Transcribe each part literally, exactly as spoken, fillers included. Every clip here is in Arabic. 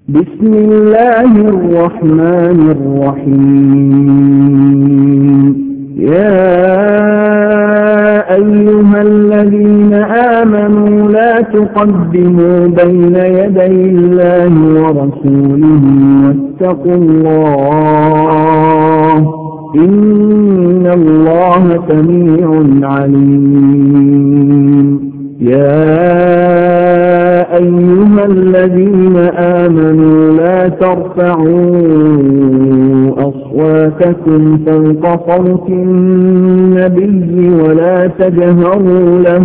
بسم الله الرحمن الرحيم. يا أيها الذين آمنوا لا تقدموا بين يدي الله ورسوله واتقوا الله إن الله سميع عليم. يا أيها الذين آمنوا لا ترفعوا أصواتكم فوق صوت النبي ولا تجهروا له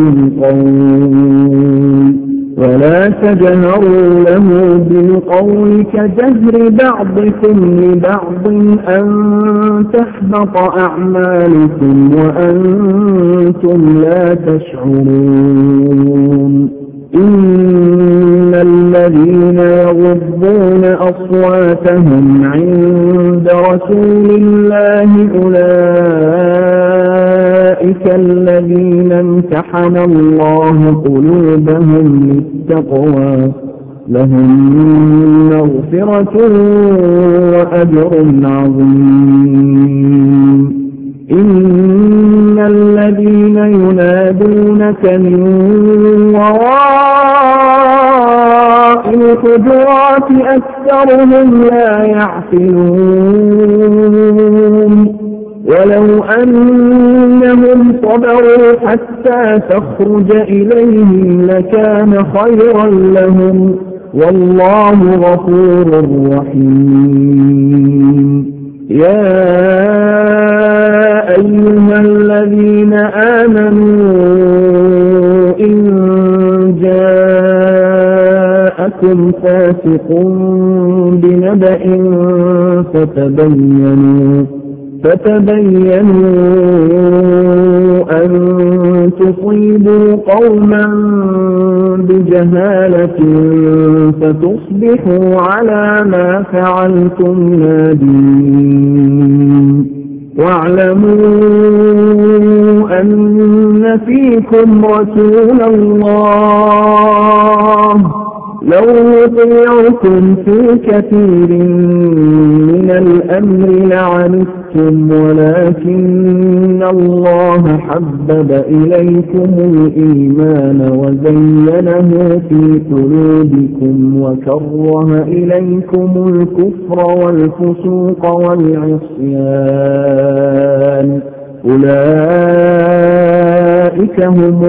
بالقول ولا تجهروا له بالقول كجهر بعضكم لبعض أن تحبط أعمالكم وأنتم لا تشعرون. إن الذين يغضون أصواتهم عند رسول الله أولئك الذين امتحن الله قلوبهم للتقوى لهم مغفرة وأجر عظيم. إن الذين ينادونك من وراء الحجرات أكثرهم لا يعقلون. ولو أنهم صبروا حتى تخرج إليهم لكان خيرا لهم والله غفور رحيم. يا أيها الذين آمنوا إن جاءكم فاسق بنبأ فتبينوا فتبينوا أن تصيبوا قوما بجهالة فتصبحوا على ما فعلتم نادمين. واعلموا أن فيكم رسول الله لو يطيعكم في كثير من الأمر لعنتم ولكن الله حبب إليكم الإيمان وزينه في قلوبكم وكره إليكم الكفر والفسوق والعصيان أولئك هم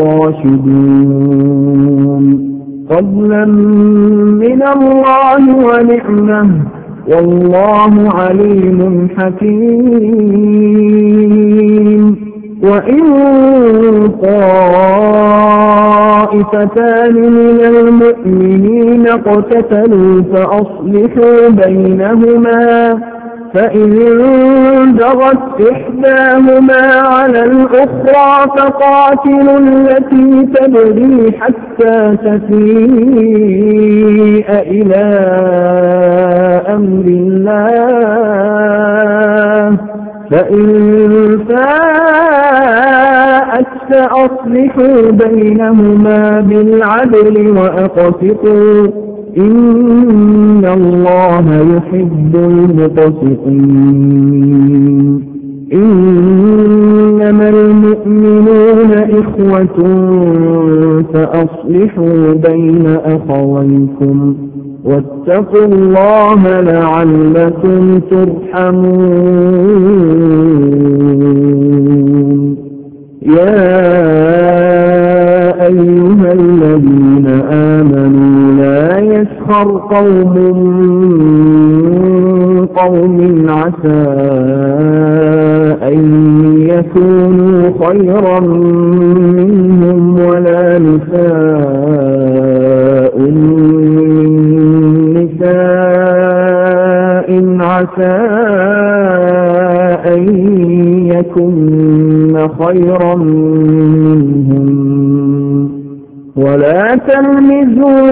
الراشدون فضلا من الله ونعمه والله عليم حكيم. وإن طائفتان من المؤمنين اقتتلوا فأصلحوا بينهما فإن بغت إحداهما على الأخرى فقاتلوا التي تبغي حتى تفيء إلى أمر الله فإن فاءت فأصلحوا بينهما بالعدل وأقسطوا إن الله يحب المقسطين. إنما المؤمنون إخوة فأصلحوا بين أخويكم واتقوا الله لعلكم ترحمون. يا أيها الذين آمنوا لا يسخر قوم من قوم عسى أن يكونوا خيرا منهم ولا نساء من نساء عسى أن يكن خيرا منهم ولا تلمزوا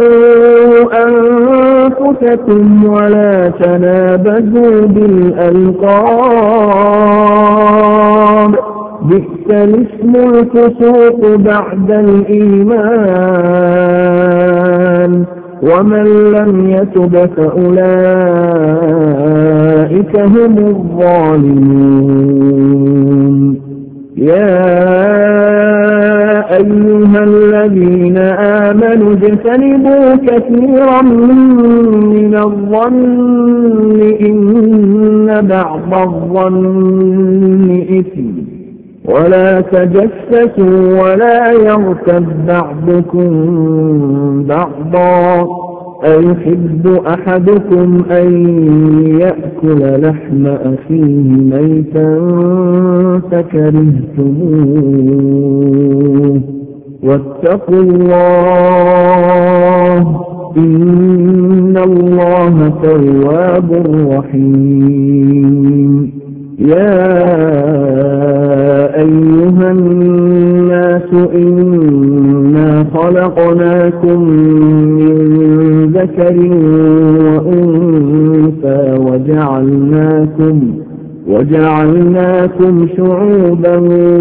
أنفسكم ولا تنابزوا بالألقاب بئس الاسم الفسوق بعد الإيمان ومن لم يتب فأولئك هم الظالمون. يا أيها الذين آمنوا اجتنبوا كثيرا من الظن إن بعض الظن إثم ولا تجسسوا ولا يغتب بعضكم بعضا أيحب أحدكم أن يأكل لحم أخيه ميتا فكرهتموه واتقوا الله إن الله تواب رحيم. يا أيها الناس إنا خلقناكم من ذكر وأنثى وجعلناكم وجعلناكم شعوبا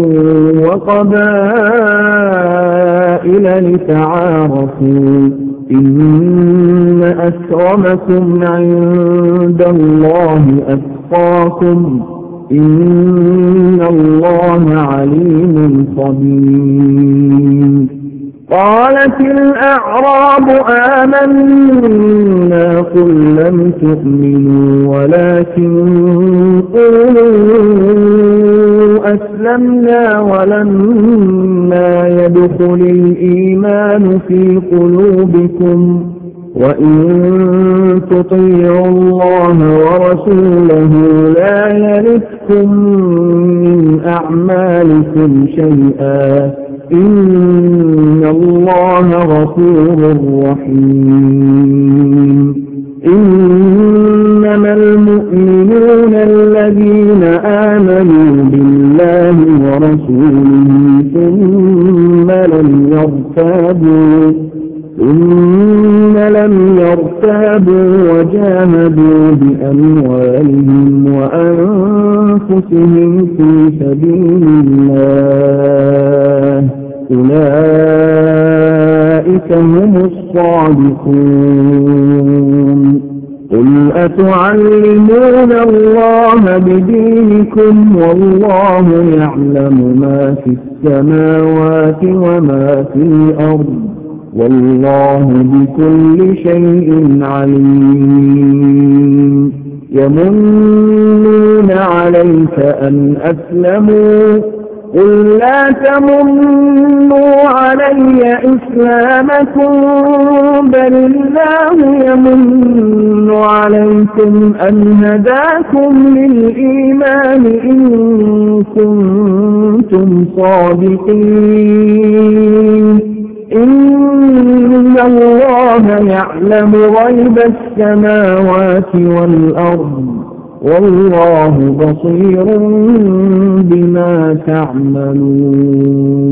وقبائل لتعارفوا إن أكرمكم عند الله أتقاكم إن الله عليم خبير. قالت الأعراب آمنا قل لم تؤمنوا ولكن قولوا أسلمنا ولما يدخل الإيمان في قلوبكم وإن تطيعوا الله ورسوله لا يلتكم من أعمالكم شيئا إن الله غفور رحيم. إنما المؤمنون الذين آمنوا بالله ورسوله ثم لم يرتابوا ثم لم يرتابوا وجاهدوا بأموالهم وأنفسهم في سبيل الله أولئك هم الصادقون. قل أتعلمون الله بدينكم والله يعلم ما في السماوات وما في الأرض والله بكل شيء عليم. يمنون عليك أن أسلموا قل لا تمنوا علي إسلامكم بل الله يمن عليكم أن هداكم للإيمان إن كنتم صادقين. إن الله يعلم غيب السماوات والأرض والله بصير بما تعملون.